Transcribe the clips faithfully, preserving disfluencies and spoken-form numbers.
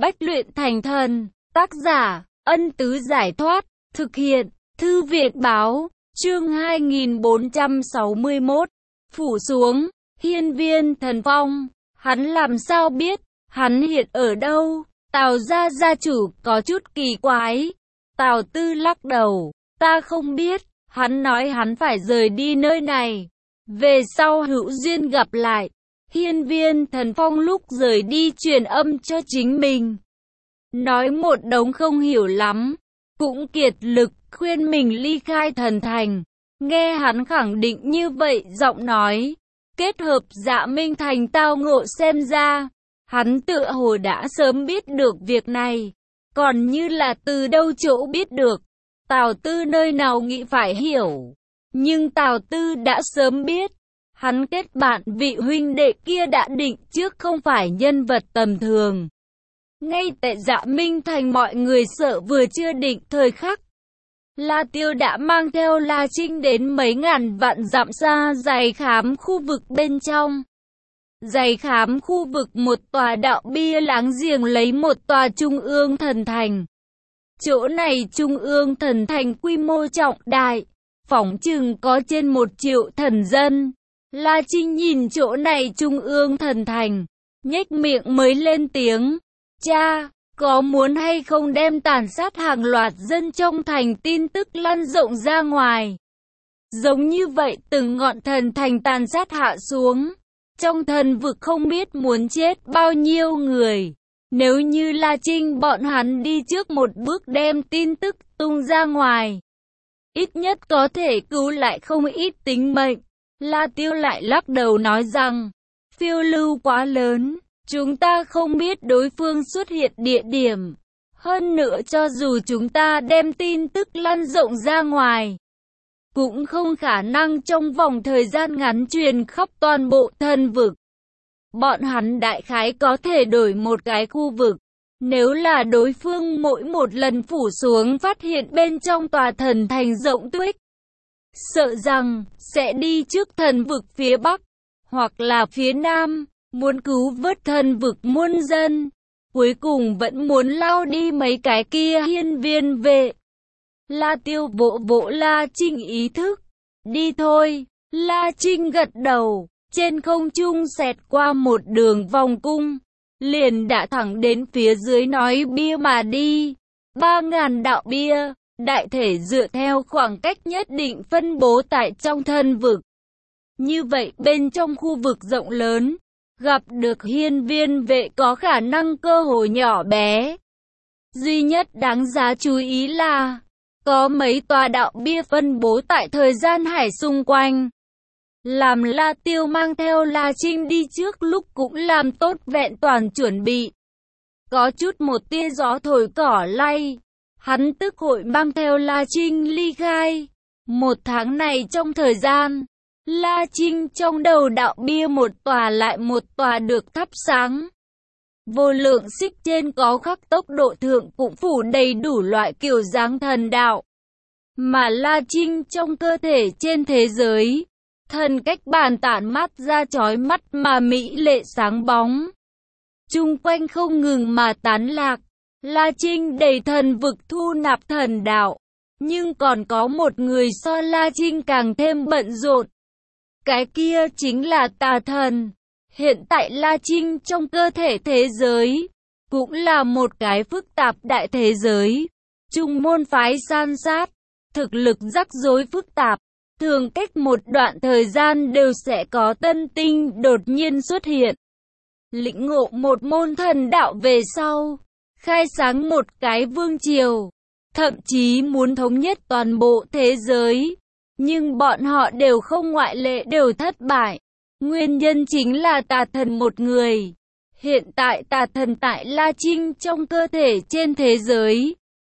Bách luyện thành thần. Tác giả, Ân Tứ Giải Thoát. Thực hiện, Thư viện Báo. Chương hai nghìn bốn trăm sáu mươi mốt. Phủ xuống, hiên viên thần phong. Hắn làm sao biết, hắn hiện ở đâu? Tào gia gia chủ có chút kỳ quái. Tào Tư lắc đầu, ta không biết. Hắn nói hắn phải rời đi nơi này. Về sau hữu duyên gặp lại. Hiên viên thần phong lúc rời đi truyền âm cho chính mình. Nói một đống không hiểu lắm. Cũng kiệt lực khuyên mình ly khai thần thành. Nghe hắn khẳng định như vậy giọng nói. Kết hợp Dạ Minh Thành tao ngộ xem ra. Hắn tựa hồ đã sớm biết được việc này. Còn như là từ đâu chỗ biết được. Tào Tư nơi nào nghĩ phải hiểu. Nhưng Tào Tư đã sớm biết. Hắn kết bạn vị huynh đệ kia đã định trước không phải nhân vật tầm thường. Ngay tại Dạ Minh Thành mọi người sợ vừa chưa định thời khắc. La Tiêu đã mang theo La Trinh đến mấy ngàn vạn dặm xa giày khám khu vực bên trong. Giày khám khu vực một tòa đạo bia láng giềng lấy một tòa trung ương thần thành. Chỗ này trung ương thần thành quy mô trọng đại, phỏng chừng có trên một triệu thần dân. La Trinh nhìn chỗ này trung ương thần thành, nhếch miệng mới lên tiếng. Cha, có muốn hay không đem tàn sát hàng loạt dân trong thành tin tức lan rộng ra ngoài? Giống như vậy từng ngọn thần thành tàn sát hạ xuống. Trong thần vực không biết muốn chết bao nhiêu người. Nếu như La Trinh bọn hắn đi trước một bước đem tin tức tung ra ngoài. Ít nhất có thể cứu lại không ít tính mệnh. La Tiêu lại lắc đầu nói rằng, phiêu lưu quá lớn, chúng ta không biết đối phương xuất hiện địa điểm. Hơn nữa cho dù chúng ta đem tin tức lan rộng ra ngoài, cũng không khả năng trong vòng thời gian ngắn truyền khắp toàn bộ thần vực. Bọn hắn đại khái có thể đổi một cái khu vực. Nếu là đối phương mỗi một lần phủ xuống phát hiện bên trong tòa thần thành rộng tuyết, sợ rằng sẽ đi trước thần vực phía Bắc, hoặc là phía Nam, muốn cứu vớt thần vực muôn dân. Cuối cùng vẫn muốn lao đi mấy cái kia hiên viên vệ. La Tiêu vỗ vỗ La Trinh ý thức. Đi thôi. La Trinh gật đầu. Trên không trung xẹt qua một đường vòng cung. Liền đã thẳng đến phía dưới nói bia mà đi. Ba ngàn đạo bia. Đại thể dựa theo khoảng cách nhất định phân bố tại trong thần vực. Như vậy bên trong khu vực rộng lớn, gặp được hiên viên vệ có khả năng cơ hội nhỏ bé. Duy nhất đáng giá chú ý là, có mấy tòa đạo bia phân bố tại thời gian hải xung quanh. Làm La Tiêu mang theo La Trinh đi trước lúc cũng làm tốt vẹn toàn chuẩn bị. Có chút một tia gió thổi cỏ lay. Hắn tức hội mang theo La Trinh ly khai. Một tháng này trong thời gian, La Trinh trong đầu đạo bia một tòa lại một tòa được thắp sáng. Vô lượng xích trên có khắc tốc độ thượng cũng phủ đầy đủ loại kiểu dáng thần đạo. Mà La Trinh trong cơ thể trên thế giới, thần cách bàn tản mát ra chói mắt mà mỹ lệ sáng bóng. Chung quanh không ngừng mà tán lạc. La Trinh đầy thần vực thu nạp thần đạo. Nhưng còn có một người so La Trinh càng thêm bận rộn. Cái kia chính là tà thần. Hiện tại La Trinh trong cơ thể thế giới, cũng là một cái phức tạp đại thế giới. Trung môn phái san sát, thực lực rắc rối phức tạp. Thường cách một đoạn thời gian đều sẽ có tân tinh đột nhiên xuất hiện. Lĩnh ngộ một môn thần đạo về sau, khai sáng một cái vương triều, thậm chí muốn thống nhất toàn bộ thế giới. Nhưng bọn họ đều không ngoại lệ đều thất bại. Nguyên nhân chính là tà thần một người. Hiện tại tà thần tại La Trinh trong cơ thể trên thế giới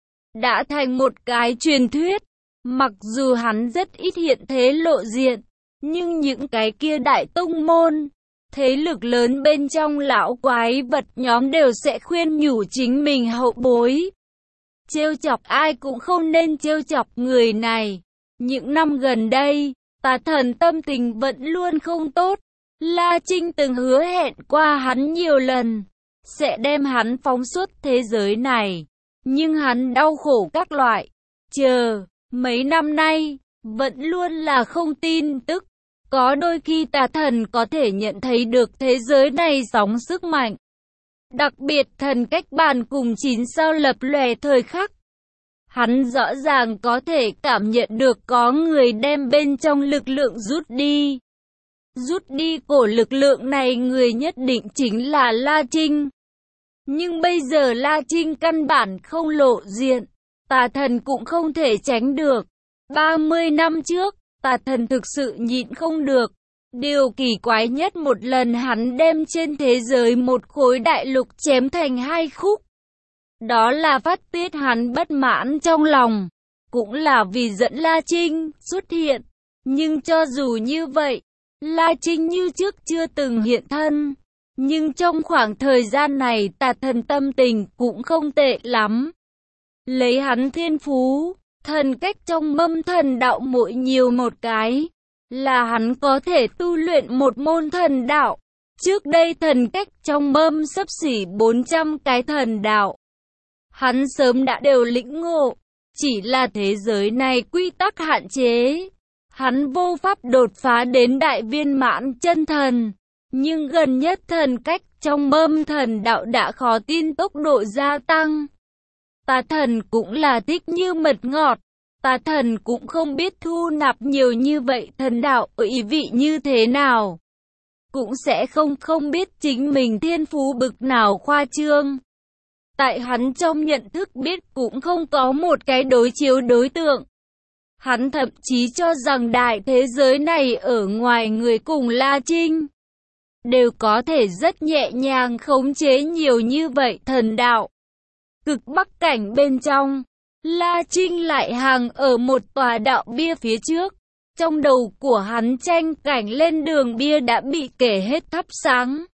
đã thành một cái truyền thuyết. Mặc dù hắn rất ít hiện thế lộ diện, nhưng những cái kia đại tông môn, thế lực lớn bên trong lão quái vật nhóm đều sẽ khuyên nhủ chính mình hậu bối. Trêu chọc ai cũng không nên trêu chọc người này. Những năm gần đây, tà thần tâm tình vẫn luôn không tốt. La Trinh từng hứa hẹn qua hắn nhiều lần. sẽ đem hắn phóng xuất thế giới này. Nhưng hắn đau khổ các loại, chờ, mấy năm nay, vẫn luôn là không tin tức. Có đôi khi tà thần có thể nhận thấy được thế giới này sóng sức mạnh. Đặc biệt thần cách bàn cùng chín sao lập lòe thời khắc. Hắn rõ ràng có thể cảm nhận được có người đem bên trong lực lượng rút đi. Rút đi cổ lực lượng này người nhất định chính là La Trinh. Nhưng bây giờ La Trinh căn bản không lộ diện, tà thần cũng không thể tránh được. ba mươi năm trước, tà thần thực sự nhịn không được. Điều kỳ quái nhất một lần hắn đem trên thế giới một khối đại lục chém thành hai khúc. Đó là phát tiết hắn bất mãn trong lòng, cũng là vì dẫn La Trinh xuất hiện. Nhưng cho dù như vậy, La Trinh như trước chưa từng hiện thân. Nhưng trong khoảng thời gian này tà thần tâm tình cũng không tệ lắm. Lấy hắn thiên phú, thần cách trong mâm thần đạo mỗi nhiều một cái, là hắn có thể tu luyện một môn thần đạo. Trước đây thần cách trong mâm xấp xỉ bốn trăm cái thần đạo. Hắn sớm đã đều lĩnh ngộ, chỉ là thế giới này quy tắc hạn chế. Hắn vô pháp đột phá đến đại viên mãn chân thần. Nhưng gần nhất thần cách trong mâm thần đạo đã khó tin tốc độ gia tăng. Tà thần cũng là thích như mật ngọt. Tà thần cũng không biết thu nạp nhiều như vậy thần đạo ý vị như thế nào. Cũng sẽ không không biết chính mình thiên phú bực nào khoa trương. Tại hắn trong nhận thức biết cũng không có một cái đối chiếu đối tượng. Hắn thậm chí cho rằng đại thế giới này ở ngoài người cùng La Trinh đều có thể rất nhẹ nhàng khống chế nhiều như vậy thần đạo. Cực bắc cảnh bên trong, La Trinh lại hàng ở một tòa đạo bia phía trước. Trong đầu của hắn tranh cảnh lên đường bia đã bị kể hết thắp sáng.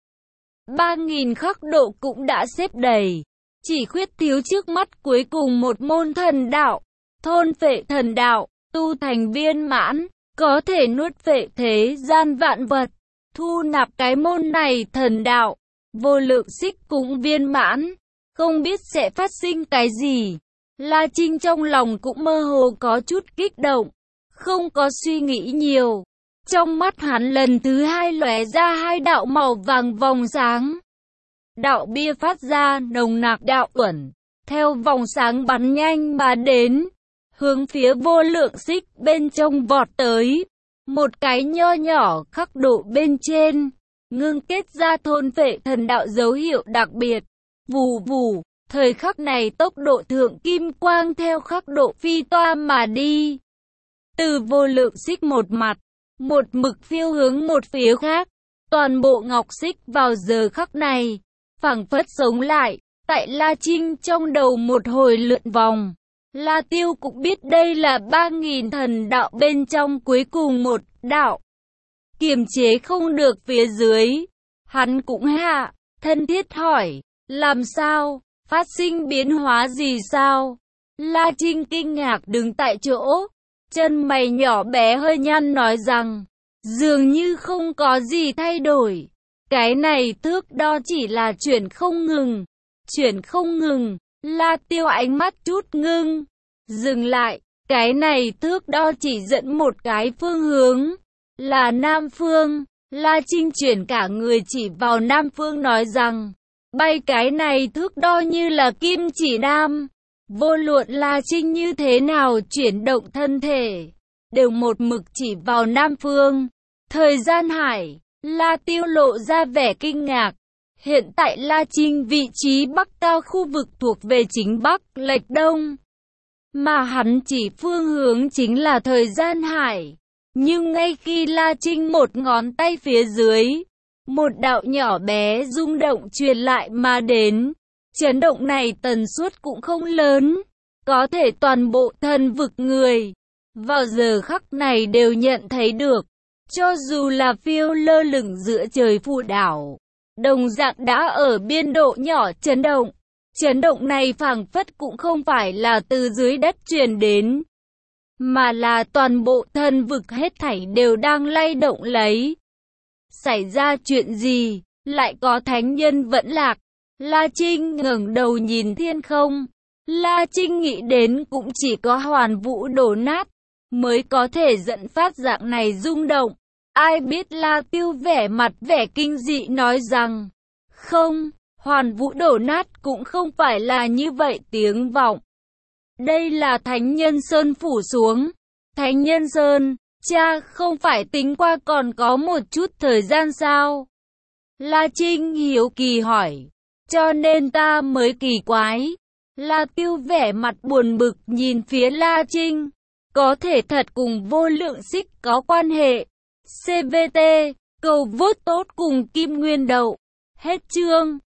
Ba nghìn khắc độ cũng đã xếp đầy. Chỉ khuyết thiếu trước mắt cuối cùng một môn thần đạo. Thôn phệ thần đạo, tu thành viên mãn, có thể nuốt phệ thế gian vạn vật. Thu nạp cái môn này thần đạo, vô lượng xích cũng viên mãn. Không biết sẽ phát sinh cái gì. La Trinh trong lòng cũng mơ hồ có chút kích động. Không có suy nghĩ nhiều. Trong mắt hắn lần thứ hai lóe ra hai đạo màu vàng vòng sáng. Đạo bia phát ra nồng nặc đạo uẩn. Theo vòng sáng bắn nhanh mà đến. Hướng phía vô lượng xích bên trong vọt tới. Một cái nho nhỏ khắc độ bên trên. Ngưng kết ra thôn phệ thần đạo dấu hiệu đặc biệt. Vù vù. Thời khắc này tốc độ thượng kim quang theo khắc độ phi toa mà đi. Từ vô lượng xích một mặt, một mực phiêu hướng một phía khác. Toàn bộ ngọc xích vào giờ khắc này, phảng phất sống lại, tại La Trinh trong đầu một hồi lượn vòng. La Tiêu cũng biết đây là ba nghìn thần đạo bên trong cuối cùng một đạo. Kiềm chế không được phía dưới. Hắn cũng hạ, thân thiết hỏi, làm sao, phát sinh biến hóa gì sao? La Trinh kinh ngạc đứng tại chỗ. Chân mày nhỏ bé hơi nhăn nói rằng, dường như không có gì thay đổi. Cái này thước đo chỉ là chuyển không ngừng. Chuyển không ngừng. La Tiêu ánh mắt chút ngưng. Dừng lại. Cái này thước đo chỉ dẫn một cái phương hướng. Là Nam Phương. La Trinh chuyển cả người chỉ vào Nam Phương nói rằng, bay cái này thước đo như là kim chỉ nam. Vô luận La Trinh như thế nào chuyển động thân thể, đều một mực chỉ vào Nam Phương. Thời gian hải, La Tiêu lộ ra vẻ kinh ngạc. Hiện tại La Trinh vị trí bắc cao khu vực thuộc về chính bắc, lệch đông. Mà hắn chỉ phương hướng chính là thời gian hải. Nhưng ngay khi La Trinh một ngón tay phía dưới, một đạo nhỏ bé rung động truyền lại mà đến. Chấn động này tần suất cũng không lớn, có thể toàn bộ thần vực người vào giờ khắc này đều nhận thấy được. Cho dù là phiêu lơ lửng giữa trời phù đảo, đồng dạng đã ở biên độ nhỏ chấn động. Chấn động này phảng phất cũng không phải là từ dưới đất truyền đến, mà là toàn bộ thần vực hết thảy đều đang lay động lấy. Xảy ra chuyện gì, lại có thánh nhân vẫn lạc? La Trinh ngẩng đầu nhìn thiên không. La Trinh nghĩ đến cũng chỉ có Hoàn Vũ đổ nát mới có thể dẫn phát dạng này rung động. Ai biết La Tiêu vẻ mặt vẻ kinh dị nói rằng, không, Hoàn Vũ đổ nát cũng không phải là như vậy tiếng vọng. Đây là Thánh Nhân Sơn phủ xuống. Thánh Nhân Sơn, cha không phải tính qua còn có một chút thời gian sao? La Trinh hiếu kỳ hỏi, cho nên ta mới kỳ quái. La Tiêu vẻ mặt buồn bực nhìn phía La Trinh, có thể thật cùng vô lượng xích có quan hệ. xê vê tê, cầu vote tốt cùng Kim Nguyên Đậu. Hết chương.